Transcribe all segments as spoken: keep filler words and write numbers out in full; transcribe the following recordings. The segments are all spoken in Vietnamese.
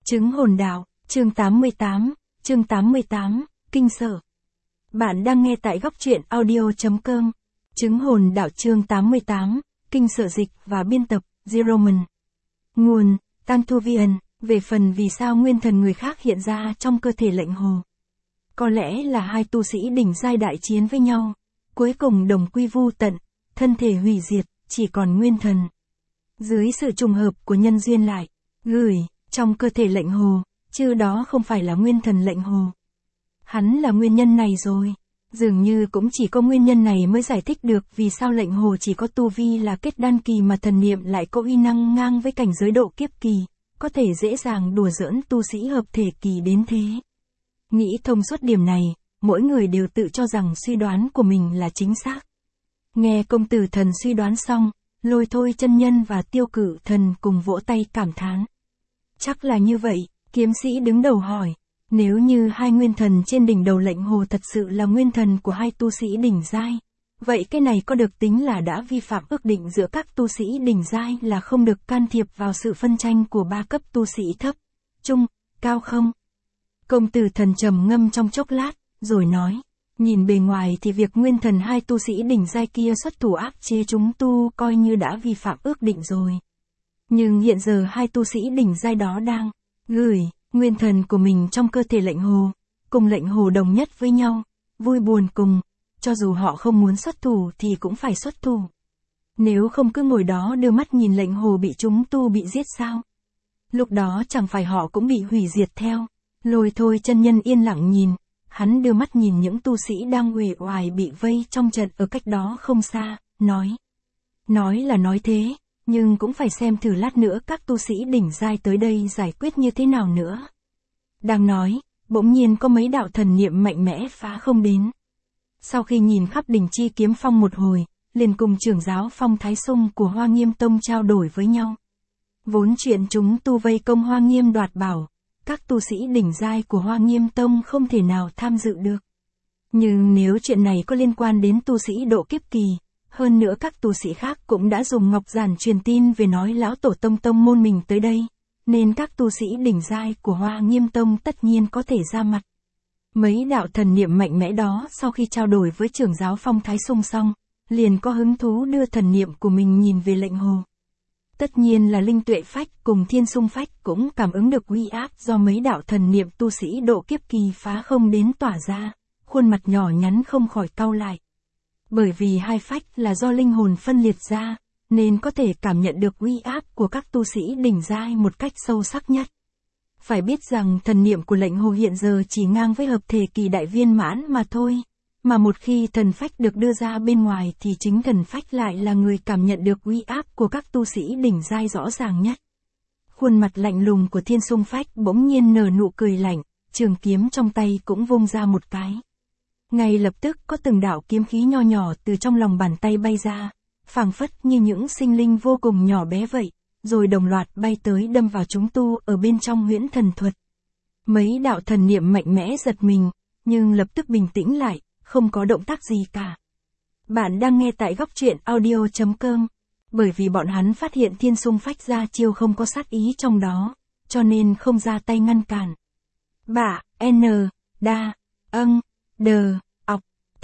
Chứng hồn đạo, chương tám mươi tám, chương tám mươi tám, kinh sở. Bạn đang nghe tại góc truyện audio.com. Chứng hồn đạo chương tám mươi tám, kinh sở dịch và biên tập, Zeroman. Nguồn, Tantuvian, về phần vì sao nguyên thần người khác hiện ra trong cơ thể lệnh hồ. Có lẽ là hai tu sĩ đỉnh giai đại chiến với nhau, cuối cùng đồng quy vu tận, thân thể hủy diệt, chỉ còn nguyên thần. Dưới sự trùng hợp của nhân duyên lại, gửi, trong cơ thể lệnh hồ, chứ đó không phải là nguyên thần lệnh hồ. Hắn là nguyên nhân này rồi. Dường như cũng chỉ có nguyên nhân này mới giải thích được vì sao lệnh hồ chỉ có tu vi là kết đan kỳ mà thần niệm lại có uy năng ngang với cảnh giới độ kiếp kỳ, có thể dễ dàng đùa giỡn tu sĩ hợp thể kỳ đến thế. Nghĩ thông suốt điểm này, mỗi người đều tự cho rằng suy đoán của mình là chính xác. Nghe công tử thần suy đoán xong, Lôi Thôi chân nhân và Tiêu Cử thần cùng vỗ tay cảm thán. Chắc là như vậy, kiếm sĩ đứng đầu hỏi. Nếu như hai nguyên thần trên đỉnh đầu lệnh hồ thật sự là nguyên thần của hai tu sĩ đỉnh giai, vậy cái này có được tính là đã vi phạm ước định giữa các tu sĩ đỉnh giai là không được can thiệp vào sự phân tranh của ba cấp tu sĩ thấp, trung, cao không? Công tử thần trầm ngâm trong chốc lát, rồi nói, nhìn bề ngoài thì việc nguyên thần hai tu sĩ đỉnh giai kia xuất thủ áp chế chúng tu coi như đã vi phạm ước định rồi. Nhưng hiện giờ hai tu sĩ đỉnh giai đó đang gửi nguyên thần của mình trong cơ thể lệnh hồ, cùng lệnh hồ đồng nhất với nhau, vui buồn cùng, cho dù họ không muốn xuất thủ thì cũng phải xuất thủ. Nếu không cứ ngồi đó đưa mắt nhìn lệnh hồ bị chúng tu bị giết sao? Lúc đó chẳng phải họ cũng bị hủy diệt theo. Lôi Thôi chân nhân yên lặng nhìn, hắn đưa mắt nhìn những tu sĩ đang uể oải bị vây trong trận ở cách đó không xa, nói. Nói là nói thế, nhưng cũng phải xem thử lát nữa các tu sĩ đỉnh giai tới đây giải quyết như thế nào nữa. Đang nói, bỗng nhiên có mấy đạo thần niệm mạnh mẽ phá không đến. Sau khi nhìn khắp đỉnh chi kiếm phong một hồi, liền cùng trưởng giáo Phong Thái Sung của Hoa Nghiêm Tông trao đổi với nhau. Vốn chuyện chúng tu vây công Hoa Nghiêm đoạt bảo, các tu sĩ đỉnh giai của Hoa Nghiêm Tông không thể nào tham dự được. Nhưng nếu chuyện này có liên quan đến tu sĩ độ kiếp kỳ, hơn nữa các tu sĩ khác cũng đã dùng ngọc giản truyền tin về nói lão tổ tông tông môn mình tới đây, nên các tu sĩ đỉnh giai của Hoa Nghiêm Tông tất nhiên có thể ra mặt. Mấy đạo thần niệm mạnh mẽ đó sau khi trao đổi với trưởng giáo Phong Thái Sung xong, liền có hứng thú đưa thần niệm của mình nhìn về lệnh hồ. Tất nhiên là Linh Tuệ Phách cùng Thiên Sung Phách cũng cảm ứng được uy áp do mấy đạo thần niệm tu sĩ độ kiếp kỳ phá không đến tỏa ra, khuôn mặt nhỏ nhắn không khỏi cau lại. Bởi vì hai phách là do linh hồn phân liệt ra, nên có thể cảm nhận được uy áp của các tu sĩ đỉnh giai một cách sâu sắc nhất. Phải biết rằng thần niệm của lệnh hồ hiện giờ chỉ ngang với hợp thể kỳ đại viên mãn mà thôi, mà một khi thần phách được đưa ra bên ngoài thì chính thần phách lại là người cảm nhận được uy áp của các tu sĩ đỉnh giai rõ ràng nhất. Khuôn mặt lạnh lùng của Thiên Sung Phách bỗng nhiên nở nụ cười lạnh, trường kiếm trong tay cũng vung ra một cái. Ngay lập tức có từng đạo kiếm khí nho nhỏ từ trong lòng bàn tay bay ra, phảng phất như những sinh linh vô cùng nhỏ bé vậy, rồi đồng loạt bay tới đâm vào chúng tu ở bên trong huyễn thần thuật. Mấy đạo thần niệm mạnh mẽ giật mình, nhưng lập tức bình tĩnh lại, không có động tác gì cả. Bạn đang nghe tại góc truyện audio.com, bởi vì bọn hắn phát hiện Thiên Sung Phách ra chiêu không có sát ý trong đó, cho nên không ra tay ngăn cản. Bạ, N, Đa, Âng, Đờ, Ọc, T,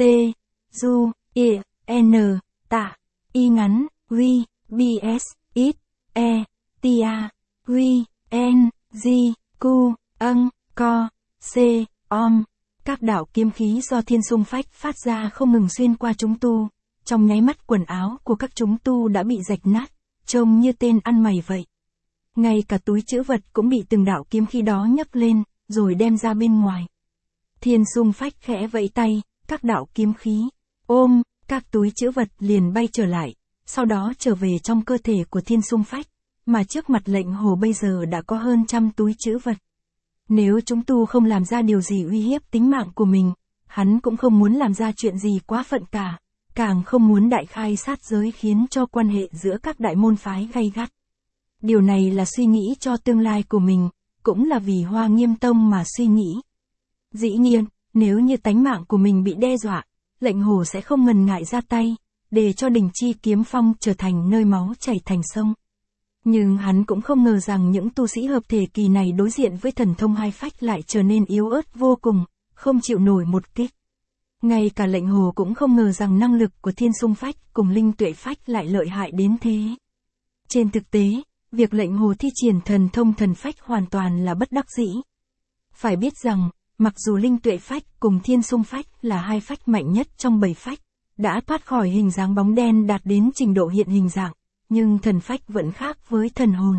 Du, I, N, Tạ, Y ngắn, Quy, B S, Ít, E, Tia, Quy, N, G, Q, Âng, Co, C, Om. Các đạo kiếm khí do Thiên Sung Phách phát ra không ngừng xuyên qua chúng tu, trong nháy mắt quần áo của các chúng tu đã bị rạch nát, trông như tên ăn mày vậy. Ngay cả túi trữ vật cũng bị từng đạo kiếm khí đó nhấc lên, rồi đem ra bên ngoài. Thiên Sung Phách khẽ vẫy tay, các đạo kiếm khí, ôm, các túi trữ vật liền bay trở lại, sau đó trở về trong cơ thể của Thiên Sung Phách, mà trước mặt lệnh hồ bây giờ đã có hơn trăm túi trữ vật. Nếu chúng tu không làm ra điều gì uy hiếp tính mạng của mình, hắn cũng không muốn làm ra chuyện gì quá phận cả, càng không muốn đại khai sát giới khiến cho quan hệ giữa các đại môn phái gay gắt. Điều này là suy nghĩ cho tương lai của mình, cũng là vì Hoa Nghiêm Tông mà suy nghĩ. Dĩ nhiên, nếu như tánh mạng của mình bị đe dọa, lệnh hồ sẽ không ngần ngại ra tay, để cho đỉnh chi kiếm phong trở thành nơi máu chảy thành sông. Nhưng hắn cũng không ngờ rằng những tu sĩ hợp thể kỳ này đối diện với thần thông hai phách lại trở nên yếu ớt vô cùng, không chịu nổi một kích. Ngay cả lệnh hồ cũng không ngờ rằng năng lực của thiên xung phách cùng linh tuệ phách lại lợi hại đến thế. Trên thực tế, việc lệnh hồ thi triển thần thông thần phách hoàn toàn là bất đắc dĩ. Phải biết rằng, mặc dù linh tuệ phách cùng thiên xung phách là hai phách mạnh nhất trong bảy phách, đã thoát khỏi hình dáng bóng đen đạt đến trình độ hiện hình dạng, nhưng thần phách vẫn khác với thần hồn.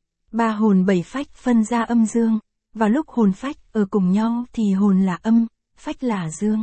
Ba hồn bảy phách phân ra âm dương, và lúc hồn phách ở cùng nhau thì hồn là âm, phách là dương.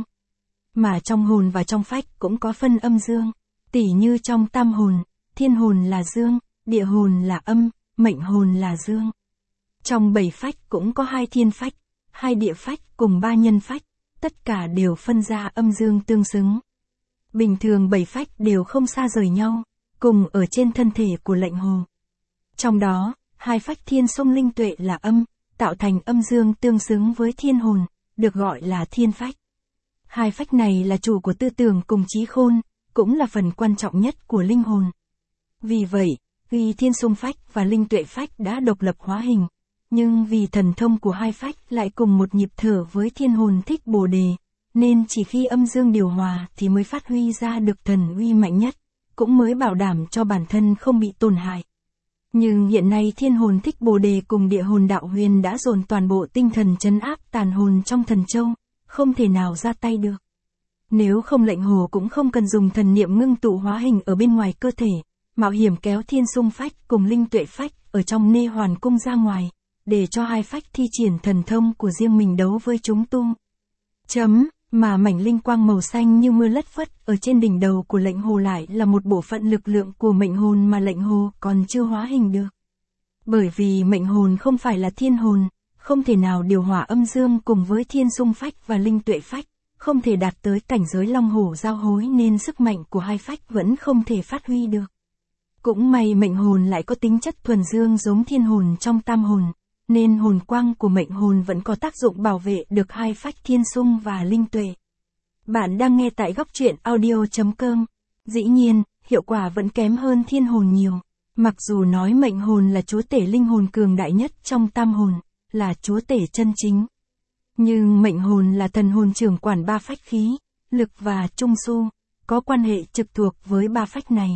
Mà trong hồn và trong phách cũng có phân âm dương, tỉ như trong tam hồn, thiên hồn là dương, địa hồn là âm, mệnh hồn là dương. Trong bảy phách cũng có hai thiên phách, hai địa phách cùng ba nhân phách, tất cả đều phân ra âm dương tương xứng. Bình thường bảy phách đều không xa rời nhau, cùng ở trên thân thể của lệnh hồ. Trong đó, hai phách thiên xung linh tuệ là âm, tạo thành âm dương tương xứng với thiên hồn, được gọi là thiên phách. Hai phách này là chủ của tư tưởng cùng trí khôn, cũng là phần quan trọng nhất của linh hồn. Vì vậy, khi thiên xung phách và linh tuệ phách đã độc lập hóa hình, nhưng vì thần thông của hai phách lại cùng một nhịp thở với thiên hồn thích bồ đề, nên chỉ khi âm dương điều hòa thì mới phát huy ra được thần uy mạnh nhất, cũng mới bảo đảm cho bản thân không bị tổn hại. Nhưng hiện nay thiên hồn thích bồ đề cùng địa hồn đạo huyền đã dồn toàn bộ tinh thần trấn áp tàn hồn trong thần châu, không thể nào ra tay được. Nếu không lệnh hồ cũng không cần dùng thần niệm ngưng tụ hóa hình ở bên ngoài cơ thể, mạo hiểm kéo thiên xung phách cùng linh tuệ phách ở trong nê hoàn cung ra ngoài, để cho hai phách thi triển thần thông của riêng mình đấu với chúng tu. Chấm, mà mảnh linh quang màu xanh như mưa lất phất ở trên đỉnh đầu của lệnh hồ lại là một bộ phận lực lượng của mệnh hồn mà lệnh hồ còn chưa hóa hình được. Bởi vì mệnh hồn không phải là thiên hồn, không thể nào điều hòa âm dương cùng với thiên xung phách và linh tuệ phách, không thể đạt tới cảnh giới long hổ giao hối nên sức mạnh của hai phách vẫn không thể phát huy được. Cũng may mệnh hồn lại có tính chất thuần dương giống thiên hồn trong tam hồn, nên hồn quang của mệnh hồn vẫn có tác dụng bảo vệ được hai phách thiên xung và linh tuệ. Bạn đang nghe tại góc truyện audio chấm com. Dĩ nhiên, hiệu quả vẫn kém hơn thiên hồn nhiều. Mặc dù nói mệnh hồn là chúa tể linh hồn cường đại nhất trong tam hồn, là chúa tể chân chính. Nhưng mệnh hồn là thần hồn trưởng quản ba phách khí, lực và trung su, có quan hệ trực thuộc với ba phách này.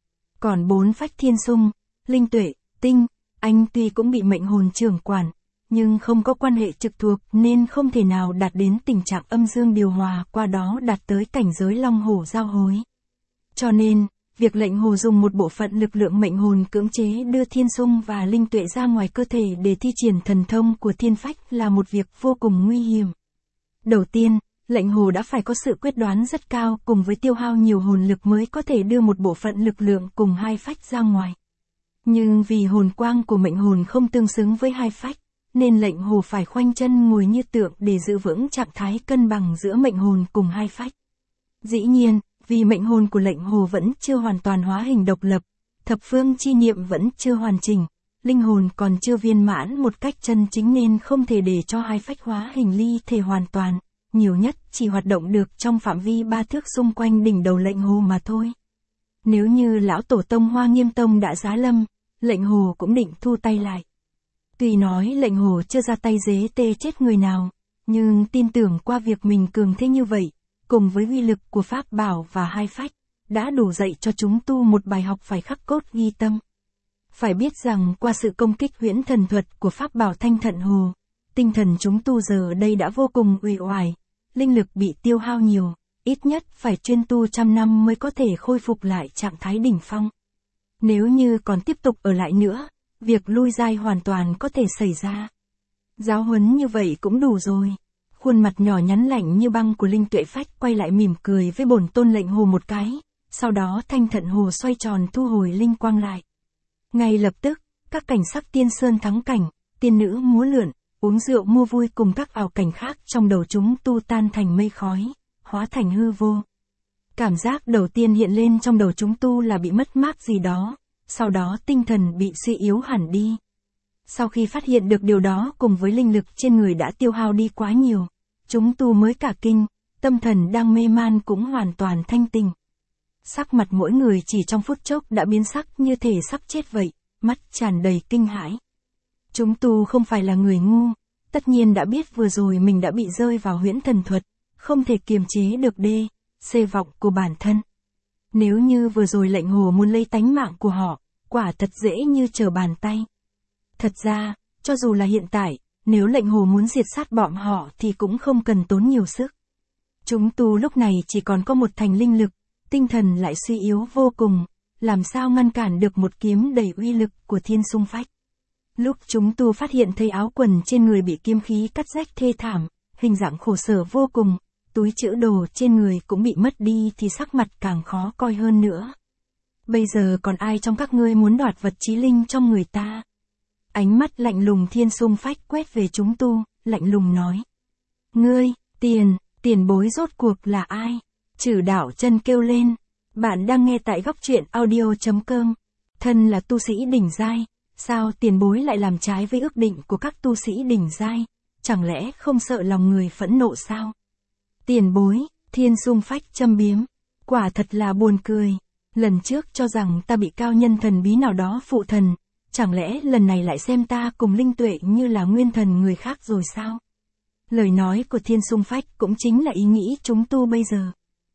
Còn bốn phách thiên xung, linh tuệ, tinh, anh tuy cũng bị mệnh hồn trưởng quản, nhưng không có quan hệ trực thuộc nên không thể nào đạt đến tình trạng âm dương điều hòa, qua đó đạt tới cảnh giới long hổ giao hối. Cho nên, việc lệnh hồ dùng một bộ phận lực lượng mệnh hồn cưỡng chế đưa thiên xung và linh tuệ ra ngoài cơ thể để thi triển thần thông của thiên phách là một việc vô cùng nguy hiểm. Đầu tiên, lệnh hồ đã phải có sự quyết đoán rất cao cùng với tiêu hao nhiều hồn lực mới có thể đưa một bộ phận lực lượng cùng hai phách ra ngoài. Nhưng vì hồn quang của mệnh hồn không tương xứng với hai phách, nên lệnh hồ phải khoanh chân ngồi như tượng để giữ vững trạng thái cân bằng giữa mệnh hồn cùng hai phách. Dĩ nhiên, vì mệnh hồn của lệnh hồ vẫn chưa hoàn toàn hóa hình độc lập, thập phương chi niệm vẫn chưa hoàn chỉnh, linh hồn còn chưa viên mãn một cách chân chính nên không thể để cho hai phách hóa hình ly thể hoàn toàn, nhiều nhất chỉ hoạt động được trong phạm vi ba thước xung quanh đỉnh đầu lệnh hồ mà thôi. Nếu như lão tổ tông Hoa Nghiêm Tông đã giá lâm, lệnh hồ cũng định thu tay lại. Tuy nói lệnh hồ chưa ra tay dế tê chết người nào, nhưng tin tưởng qua việc mình cường thế như vậy, cùng với uy lực của pháp bảo và hai phách, đã đủ dạy cho chúng tu một bài học phải khắc cốt ghi tâm. Phải biết rằng qua sự công kích huyễn thần thuật của pháp bảo Thanh Thận Hồ, tinh thần chúng tu giờ đây đã vô cùng uể oải, linh lực bị tiêu hao nhiều, ít nhất phải chuyên tu trăm năm mới có thể khôi phục lại trạng thái đỉnh phong. Nếu như còn tiếp tục ở lại nữa, việc lui giai hoàn toàn có thể xảy ra. Giáo huấn như vậy cũng đủ rồi. Khuôn mặt nhỏ nhắn lạnh như băng của linh tuệ phách quay lại mỉm cười với bổn tôn lệnh hồ một cái, sau đó Thanh Thận Hồ xoay tròn thu hồi linh quang lại. Ngay lập tức, các cảnh sắc tiên sơn thắng cảnh, tiên nữ múa lượn, uống rượu mua vui cùng các ảo cảnh khác trong đầu chúng tu tan thành mây khói, hóa thành hư vô. Cảm giác đầu tiên hiện lên trong đầu chúng tu là bị mất mát gì đó, sau đó tinh thần bị suy yếu hẳn đi. Sau khi phát hiện được điều đó cùng với linh lực trên người đã tiêu hao đi quá nhiều, chúng tu mới cả kinh, tâm thần đang mê man cũng hoàn toàn thanh tỉnh. Sắc mặt mỗi người chỉ trong phút chốc đã biến sắc như thể sắp chết vậy, mắt tràn đầy kinh hãi. Chúng tu không phải là người ngu, tất nhiên đã biết vừa rồi mình đã bị rơi vào huyễn thần thuật, không thể kiềm chế được đê, xê vọng của bản thân. Nếu như vừa rồi lệnh hồ muốn lấy tánh mạng của họ, quả thật dễ như trở bàn tay. Thật ra, cho dù là hiện tại, nếu lệnh hồ muốn diệt sát bọn họ thì cũng không cần tốn nhiều sức. Chúng tu lúc này chỉ còn có một thành linh lực, tinh thần lại suy yếu vô cùng, làm sao ngăn cản được một kiếm đầy uy lực của Thiên Xung Phách. Lúc chúng tu phát hiện thấy áo quần trên người bị kiếm khí cắt rách thê thảm, hình dạng khổ sở vô cùng, túi trữ đồ trên người cũng bị mất đi thì sắc mặt càng khó coi hơn nữa. Bây giờ còn ai trong các ngươi muốn đoạt vật chí linh trong người ta? Ánh mắt lạnh lùng Thiên Xung Phách quét về chúng tu, lạnh lùng nói. Ngươi, tiền, tiền bối rốt cuộc là ai? Trừ đảo chân kêu lên. Bạn đang nghe tại góc truyện audio.com. Thân là tu sĩ đỉnh giai, sao tiền bối lại làm trái với ước định của các tu sĩ đỉnh giai? Chẳng lẽ không sợ lòng người phẫn nộ sao? Tiền bối, Thiên Xung Phách châm biếm. Quả thật là buồn cười. Lần trước cho rằng ta bị cao nhân thần bí nào đó phụ thần, chẳng lẽ lần này lại xem ta cùng linh tuệ như là nguyên thần người khác rồi sao? Lời nói của Thiên Xung Phách cũng chính là ý nghĩ chúng tu bây giờ.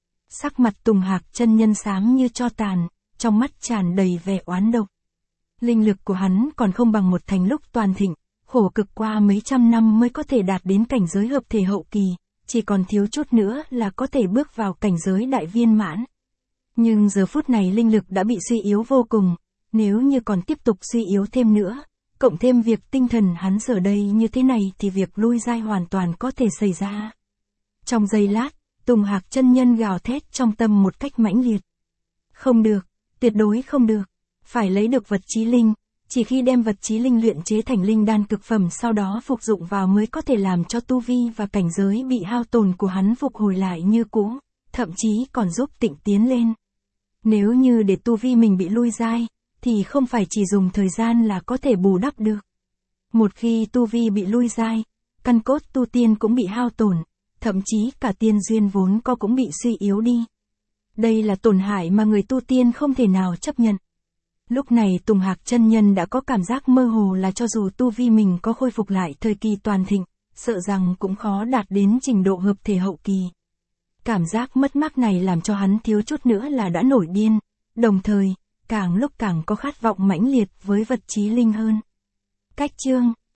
Sắc mặt Tùng Hạc chân nhân xám như tro tàn, trong mắt tràn đầy vẻ oán độc. Linh lực của hắn còn không bằng một thành lúc toàn thịnh, khổ cực qua mấy trăm năm mới có thể đạt đến cảnh giới hợp thể hậu kỳ, chỉ còn thiếu chút nữa là có thể bước vào cảnh giới đại viên mãn. Nhưng giờ phút này linh lực đã bị suy yếu vô cùng, nếu như còn tiếp tục suy yếu thêm nữa, cộng thêm việc tinh thần hắn giờ đây như thế này thì việc lui giai hoàn toàn có thể xảy ra. Trong giây lát, Tùng Hạc chân nhân gào thét trong tâm một cách mãnh liệt. Không được, tuyệt đối không được, phải lấy được vật chí linh, chỉ khi đem vật chí linh luyện chế thành linh đan cực phẩm sau đó phục dụng vào mới có thể làm cho tu vi và cảnh giới bị hao tổn của hắn phục hồi lại như cũ, thậm chí còn giúp tịnh tiến lên. Nếu như để tu vi mình bị lui giai, thì không phải chỉ dùng thời gian là có thể bù đắp được. Một khi tu vi bị lui giai, căn cốt tu tiên cũng bị hao tổn, thậm chí cả tiên duyên vốn có cũng bị suy yếu đi. Đây là tổn hại mà người tu tiên không thể nào chấp nhận. Lúc này Tùng Hạc chân nhân đã có cảm giác mơ hồ là cho dù tu vi mình có khôi phục lại thời kỳ toàn thịnh, sợ rằng cũng khó đạt đến trình độ hợp thể hậu kỳ. Cảm giác mất mát này làm cho hắn thiếu chút nữa là đã nổi điên, đồng thời, càng lúc càng có khát vọng mãnh liệt với vật chí linh hơn. Cách chương